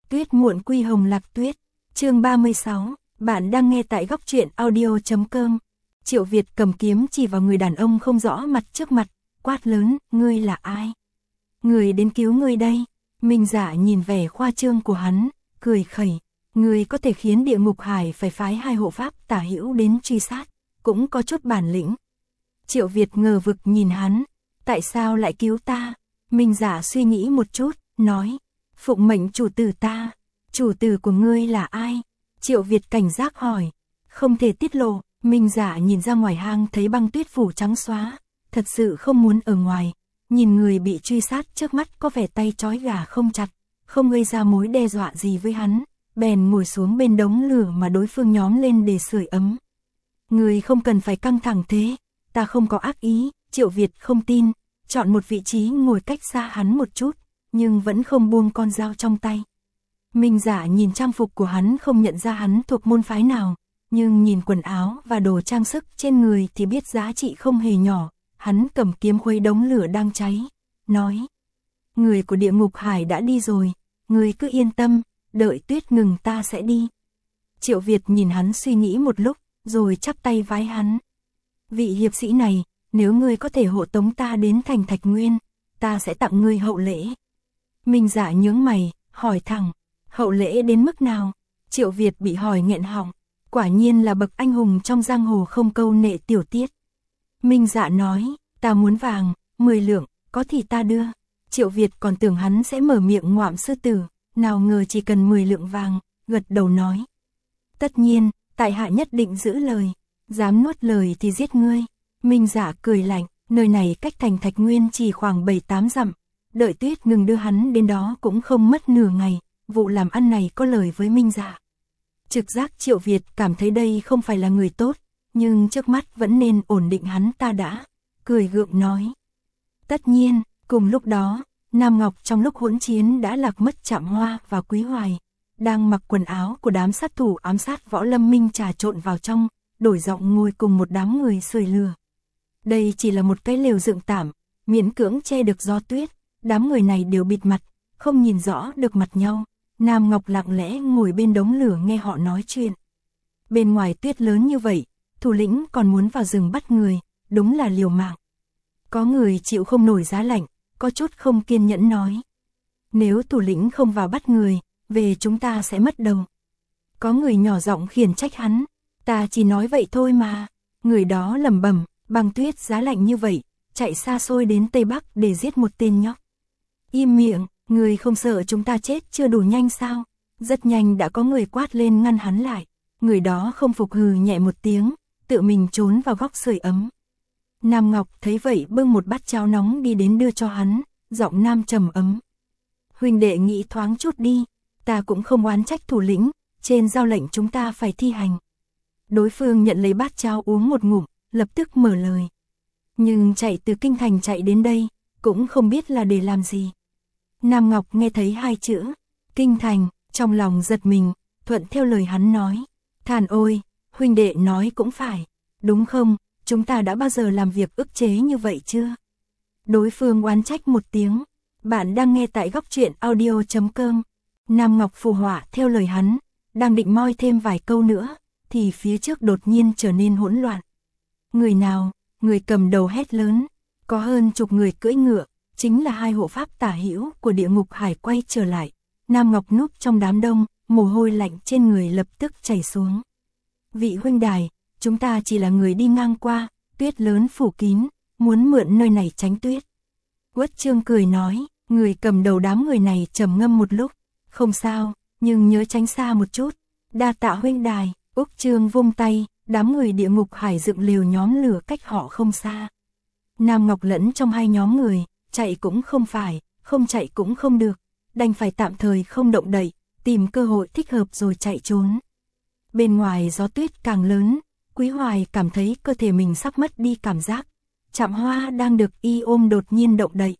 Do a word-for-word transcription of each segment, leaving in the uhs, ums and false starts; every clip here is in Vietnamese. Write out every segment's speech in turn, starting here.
Tuyết muộn quy hồng lạc tuyết. Chương ba mươi sáu, bạn đang nghe tại góc truyện audio chấm com. Triệu Việt cầm kiếm chỉ vào người đàn ông không rõ mặt trước mặt, quát lớn, ngươi là ai? Người đến cứu ngươi đây. Minh Dạ nhìn vẻ khoa trương của hắn, cười khẩy, ngươi có thể khiến Địa Ngục Hải phải phái hai hộ pháp tả hữu đến truy sát, cũng có chút bản lĩnh. Triệu Việt ngờ vực nhìn hắn, tại sao lại cứu ta? Minh Dạ suy nghĩ một chút, nói, phụng mệnh chủ tử ta. Chủ tử của ngươi là ai? Triệu Việt cảnh giác hỏi, không thể tiết lộ. Minh Dạ nhìn ra ngoài hang thấy băng tuyết phủ trắng xóa, thật sự không muốn ở ngoài. Nhìn người bị truy sát trước mắt có vẻ tay trói gà không chặt, không gây ra mối đe dọa gì với hắn, bèn ngồi xuống bên đống lửa mà đối phương nhóm lên để sưởi ấm. Người không cần phải căng thẳng thế, ta không có ác ý. Triệu Việt không tin, chọn một vị trí ngồi cách xa hắn một chút, nhưng vẫn không buông con dao trong tay. Minh Dạ nhìn trang phục của hắn không nhận ra hắn thuộc môn phái nào, nhưng nhìn quần áo và đồ trang sức trên người thì biết giá trị không hề nhỏ. Hắn cầm kiếm khuấy đống lửa đang cháy, nói, người của Địa Ngục Hải đã đi rồi, người cứ yên tâm, đợi tuyết ngừng ta sẽ đi. Triệu Việt nhìn hắn suy nghĩ một lúc, rồi chắp tay vái hắn. Vị hiệp sĩ này, nếu ngươi có thể hộ tống ta đến thành Thạch Nguyên, ta sẽ tặng ngươi hậu lễ. Minh Dạ nhướng mày, hỏi thẳng, hậu lễ đến mức nào? Triệu Việt bị hỏi nghẹn họng, quả nhiên là bậc anh hùng trong giang hồ không câu nệ tiểu tiết. Minh Dạ nói, ta muốn vàng, mười lượng, có thì ta đưa. Triệu Việt còn tưởng hắn sẽ mở miệng ngoạm sư tử, nào ngờ chỉ cần mười lượng vàng, gật đầu nói. Tất nhiên, tại hạ nhất định giữ lời, dám nuốt lời thì giết ngươi. Minh Dạ cười lạnh, nơi này cách thành Thạch Nguyên chỉ khoảng bảy tám dặm, đợi tuyết ngừng đưa hắn đến đó cũng không mất nửa ngày, vụ làm ăn này có lời với Minh Dạ. Trực giác Triệu Việt cảm thấy đây không phải là người tốt, nhưng trước mắt vẫn nên ổn định hắn ta đã, cười gượng nói. Tất nhiên, cùng lúc đó, Nam Ngọc trong lúc hỗn chiến đã lạc mất Trạm Hoa và Quý Hoài, đang mặc quần áo của đám sát thủ ám sát Võ Lâm Minh trà trộn vào trong, đổi giọng ngồi cùng một đám người sưởi lửa. Đây chỉ là một cái lều dựng tạm, miễn cưỡng che được gió tuyết, đám người này đều bịt mặt, không nhìn rõ được mặt nhau. Nam Ngọc lặng lẽ ngồi bên đống lửa nghe họ nói chuyện. Bên ngoài tuyết lớn như vậy, thủ lĩnh còn muốn vào rừng bắt người, đúng là liều mạng. Có người chịu không nổi giá lạnh, có chút không kiên nhẫn nói. Nếu thủ lĩnh không vào bắt người, về chúng ta sẽ mất đầu. Có người nhỏ giọng khiển trách hắn, ta chỉ nói vậy thôi mà. Người đó lẩm bẩm, băng tuyết giá lạnh như vậy, chạy xa xôi đến Tây Bắc để giết một tên nhóc. Im miệng, người không sợ chúng ta chết chưa đủ nhanh sao? Rất nhanh đã có người quát lên ngăn hắn lại. Người đó không phục hừ nhẹ một tiếng, tự mình trốn vào góc sưởi ấm. Nam Ngọc thấy vậy bưng một bát cháo nóng đi đến đưa cho hắn, giọng nam trầm ấm. Huynh đệ nghĩ thoáng chút đi, ta cũng không oán trách thủ lĩnh, trên giao lệnh chúng ta phải thi hành. Đối phương nhận lấy bát cháo uống một ngụm, lập tức mở lời. Nhưng chạy từ kinh thành chạy đến đây, cũng không biết là để làm gì. Nam Ngọc nghe thấy hai chữ, kinh thành, trong lòng giật mình, thuận theo lời hắn nói. Thàn ôi, huynh đệ nói cũng phải, đúng không, chúng ta đã bao giờ làm việc ức chế như vậy chưa? Đối phương oán trách một tiếng, bạn đang nghe tại góc truyện audio chấm com. Nam Ngọc phù họa theo lời hắn, đang định moi thêm vài câu nữa, thì phía trước đột nhiên trở nên hỗn loạn. Người nào, người cầm đầu hét lớn, có hơn chục người cưỡi ngựa, chính là hai hộ pháp tả hữu của Địa Ngục Hải quay trở lại. Nam Ngọc núp trong đám đông, mồ hôi lạnh trên người lập tức chảy xuống. Vị huynh đài, chúng ta chỉ là người đi ngang qua, tuyết lớn phủ kín, muốn mượn nơi này tránh tuyết. Uất Trương cười nói, người cầm đầu đám người này trầm ngâm một lúc, không sao, nhưng nhớ tránh xa một chút. Đa tạ huynh đài. Úc Trương vung tay, đám người Địa Ngục Hải dựng lều nhóm lửa cách họ không xa. Nam Ngọc lẫn trong hai nhóm người, chạy cũng không phải, không chạy cũng không được, đành phải tạm thời không động đậy, tìm cơ hội thích hợp rồi chạy trốn. Bên ngoài gió tuyết càng lớn, Quý Hoài cảm thấy cơ thể mình sắp mất đi cảm giác. Trạm Hoa đang được y ôm đột nhiên động đậy.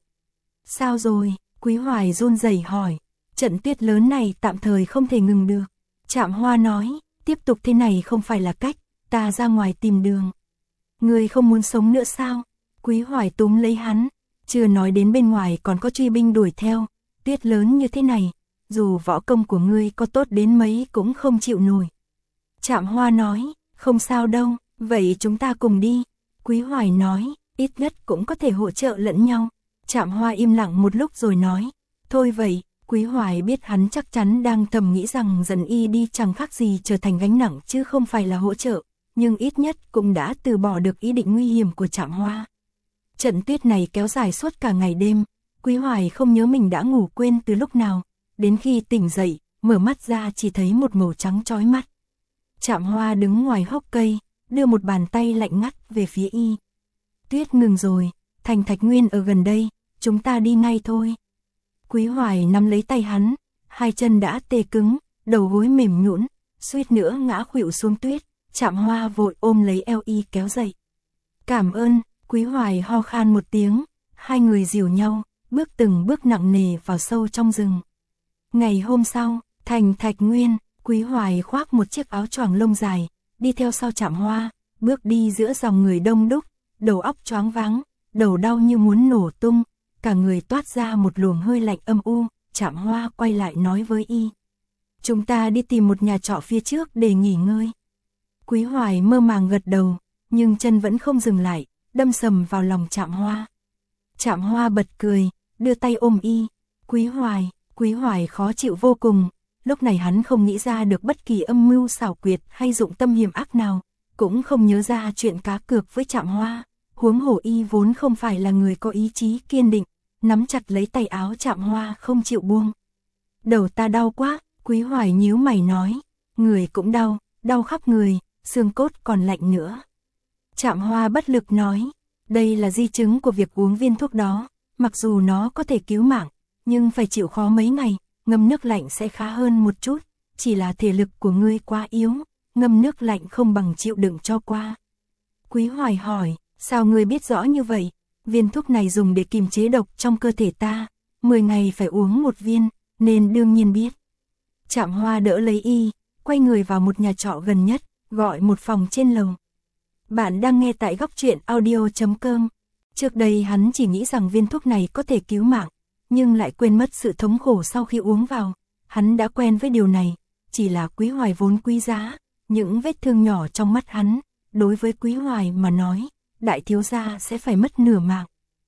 Sao rồi? Quý Hoài run rẩy hỏi. Trận tuyết lớn này tạm thời không thể ngừng được. Trạm Hoa nói, tiếp tục thế này không phải là cách, ta ra ngoài tìm đường. Người không muốn sống nữa sao? Quý Hoài túm lấy hắn, chưa nói đến bên ngoài còn có truy binh đuổi theo, tuyết lớn như thế này, dù võ công của ngươi có tốt đến mấy cũng không chịu nổi. Trạm Hoa nói, không sao đâu, vậy chúng ta cùng đi. Quý Hoài nói, ít nhất cũng có thể hỗ trợ lẫn nhau. Trạm Hoa im lặng một lúc rồi nói, thôi vậy. Quý Hoài biết hắn chắc chắn đang thầm nghĩ rằng dẫn y đi chẳng khác gì trở thành gánh nặng chứ không phải là hỗ trợ, nhưng ít nhất cũng đã từ bỏ được ý định nguy hiểm của Trạm Hoa. Trận tuyết này kéo dài suốt cả ngày đêm, Quý Hoài không nhớ mình đã ngủ quên từ lúc nào, đến khi tỉnh dậy, mở mắt ra chỉ thấy một màu trắng chói mắt. Trạm Hoa đứng ngoài hốc cây, đưa một bàn tay lạnh ngắt về phía y. Tuyết ngừng rồi, thành Thạch Nguyên ở gần đây, chúng ta đi ngay thôi. Quý Hoài nắm lấy tay hắn, hai chân đã tê cứng, đầu gối mềm nhũn, suýt nữa ngã khuỵu xuống tuyết. Trạm Hoa vội ôm lấy eo y kéo dậy. Cảm ơn, Quý Hoài ho khan một tiếng, hai người dìu nhau, bước từng bước nặng nề vào sâu trong rừng. Ngày hôm sau, thành Thạch Nguyên, Quý Hoài khoác một chiếc áo choàng lông dài, đi theo sau Trạm Hoa, bước đi giữa dòng người đông đúc, đầu óc choáng váng, đầu đau như muốn nổ tung, cả người toát ra một luồng hơi lạnh âm u. Trạm Hoa quay lại nói với y, chúng ta đi tìm một nhà trọ phía trước để nghỉ ngơi. Quý Hoài mơ màng gật đầu, nhưng chân vẫn không dừng lại, đâm sầm vào lòng Trạm Hoa. Trạm Hoa bật cười, đưa tay ôm y. Quý Hoài, Quý Hoài khó chịu vô cùng, lúc này hắn không nghĩ ra được bất kỳ âm mưu xảo quyệt hay dụng tâm hiểm ác nào, cũng không nhớ ra chuyện cá cược với Trạm Hoa, huống hồ y vốn không phải là người có ý chí kiên định, nắm chặt lấy tay áo Trạm Hoa không chịu buông. Đầu ta đau quá, Quý Hoài nhíu mày nói, người cũng đau, đau khắp người, xương cốt còn lạnh nữa. Trạm Hoa bất lực nói, đây là di chứng của việc uống viên thuốc đó, mặc dù nó có thể cứu mạng, nhưng phải chịu khó mấy ngày, ngâm nước lạnh sẽ khá hơn một chút, chỉ là thể lực của ngươi quá yếu, ngâm nước lạnh không bằng chịu đựng cho qua. Quý Hoài hỏi, sao ngươi biết rõ như vậy? Viên thuốc này dùng để kiềm chế độc trong cơ thể ta, mười ngày phải uống một viên, nên đương nhiên biết. Trạm Hoa đỡ lấy y, quay người vào một nhà trọ gần nhất, gọi một phòng trên lầu. Bạn đang nghe tại góc truyện audio chấm com. Trước đây hắn chỉ nghĩ rằng viên thuốc này có thể cứu mạng, nhưng lại quên mất sự thống khổ sau khi uống vào. Hắn đã quen với điều này, chỉ là Quý Hoài vốn quý giá, những vết thương nhỏ trong mắt hắn, đối với Quý Hoài mà nói, đại thiếu gia sẽ phải mất nửa mạng.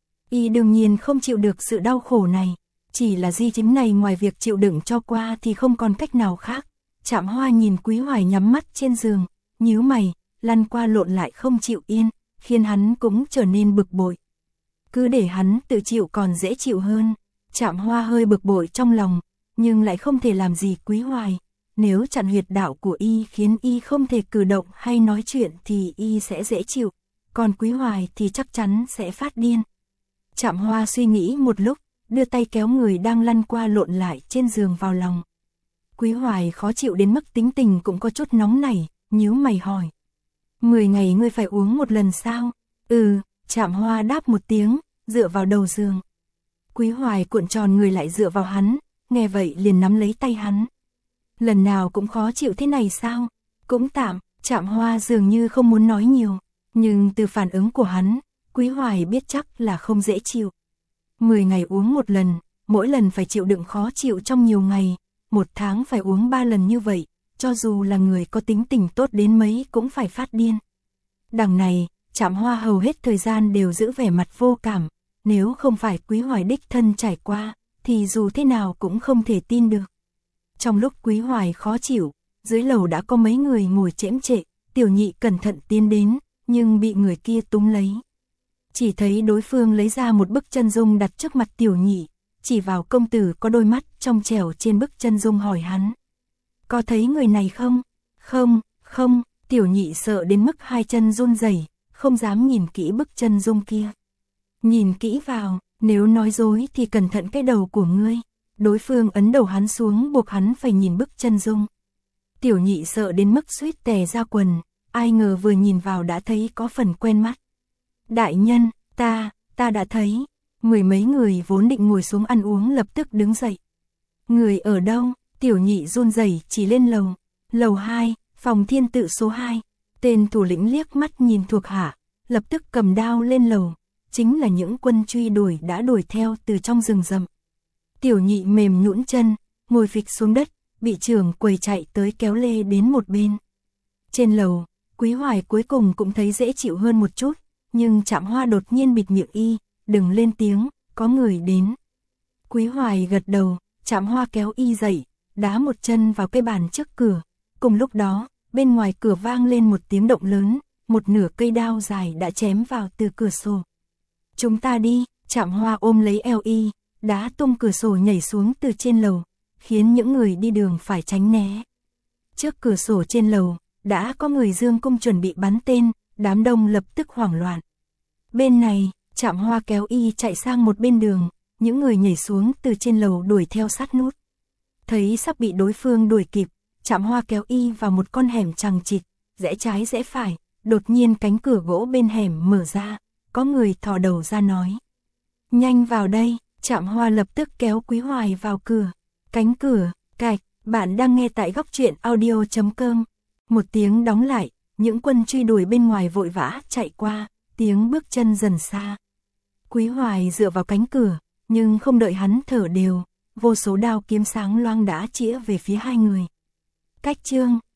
Y đương nhiên không chịu được sự đau khổ này, chỉ là di chứng này ngoài việc chịu đựng cho qua thì không còn cách nào khác. Trạm Hoa nhìn Quý Hoài nhắm mắt trên giường, nhíu mày, lăn qua lộn lại không chịu yên, khiến hắn cũng trở nên bực bội. Cứ để hắn tự chịu còn dễ chịu hơn. Trạm Hoa hơi bực bội trong lòng, nhưng lại không thể làm gì Quý Hoài. Nếu chặn huyệt đạo của y khiến y không thể cử động hay nói chuyện thì y sẽ dễ chịu, còn Quý Hoài thì chắc chắn sẽ phát điên. Trạm Hoa suy nghĩ một lúc, đưa tay kéo người đang lăn qua lộn lại trên giường vào lòng. Quý Hoài khó chịu đến mức tính tình cũng có chút nóng nảy, nhíu mày hỏi. Mười ngày ngươi phải uống một lần sao? Ừ, Trạm Hoa đáp một tiếng, dựa vào đầu giường. Quý Hoài cuộn tròn người lại dựa vào hắn, nghe vậy liền nắm lấy tay hắn. Lần nào cũng khó chịu thế này sao? Cũng tạm, Trạm Hoa dường như không muốn nói nhiều, nhưng từ phản ứng của hắn, Quý Hoài biết chắc là không dễ chịu. Mười ngày uống một lần, mỗi lần phải chịu đựng khó chịu trong nhiều ngày, một tháng phải uống ba lần như vậy, cho dù là người có tính tình tốt đến mấy cũng phải phát điên. Đằng này, Trạm Hoa hầu hết thời gian đều giữ vẻ mặt vô cảm, nếu không phải Quý Hoài đích thân trải qua, thì dù thế nào cũng không thể tin được. Trong lúc Quý Hoài khó chịu, dưới lầu đã có mấy người ngồi chễm chệ, Tiểu Nhị cẩn thận tiến đến, nhưng bị người kia túm lấy. Chỉ thấy đối phương lấy ra một bức chân dung đặt trước mặt Tiểu Nhị, chỉ vào công tử có đôi mắt trong trẻo trên bức chân dung hỏi hắn. Có thấy người này không? Không, không, Tiểu Nhị sợ đến mức hai chân run rẩy, không dám nhìn kỹ bức chân dung kia. Nhìn kỹ vào, nếu nói dối thì cẩn thận cái đầu của ngươi. Đối phương ấn đầu hắn xuống buộc hắn phải nhìn bức chân dung. Tiểu Nhị sợ đến mức suýt tè ra quần, ai ngờ vừa nhìn vào đã thấy có phần quen mắt. Đại nhân, ta, ta đã thấy. Mười mấy người vốn định ngồi xuống ăn uống lập tức đứng dậy. Người ở đâu? Tiểu Nhị run rẩy chỉ lên lầu. Lầu hai, phòng thiên tự số hai. Tên thủ lĩnh liếc mắt nhìn thuộc hạ, lập tức cầm đao lên lầu. Chính là những quân truy đuổi đã đuổi theo từ trong rừng rậm. Tiểu Nhị mềm nhũn chân, ngồi phịch xuống đất, bị trưởng quầy chạy tới kéo lê đến một bên. Trên lầu, Quý Hoài cuối cùng cũng thấy dễ chịu hơn một chút, nhưng Trạm Hoa đột nhiên bịt miệng y, đừng lên tiếng, có người đến. Quý Hoài gật đầu, Trạm Hoa kéo y dậy, đá một chân vào cái bàn trước cửa. Cùng lúc đó, bên ngoài cửa vang lên một tiếng động lớn, một nửa cây đao dài đã chém vào từ cửa sổ. Chúng ta đi, Trạm Hoa ôm lấy eo y, đá tung cửa sổ nhảy xuống từ trên lầu, khiến những người đi đường phải tránh né. Trước cửa sổ trên lầu, đã có người dương cung chuẩn bị bắn tên, đám đông lập tức hoảng loạn. Bên này, Trạm Hoa kéo y chạy sang một bên đường, những người nhảy xuống từ trên lầu đuổi theo sát nút. Thấy sắp bị đối phương đuổi kịp, Trạm Hoa kéo y vào một con hẻm chằng chịt, rẽ trái rẽ phải, đột nhiên cánh cửa gỗ bên hẻm mở ra, có người thò đầu ra nói. Nhanh vào đây, Trạm Hoa lập tức kéo Quý Hoài vào cửa. Cánh cửa, cạch, bạn đang nghe tại góc truyện audio chấm com. Một tiếng đóng lại, những quân truy đuổi bên ngoài vội vã chạy qua, tiếng bước chân dần xa. Quý Hoài dựa vào cánh cửa, nhưng không đợi hắn thở đều, vô số đao kiếm sáng loang đã chĩa về phía hai người. Cách chương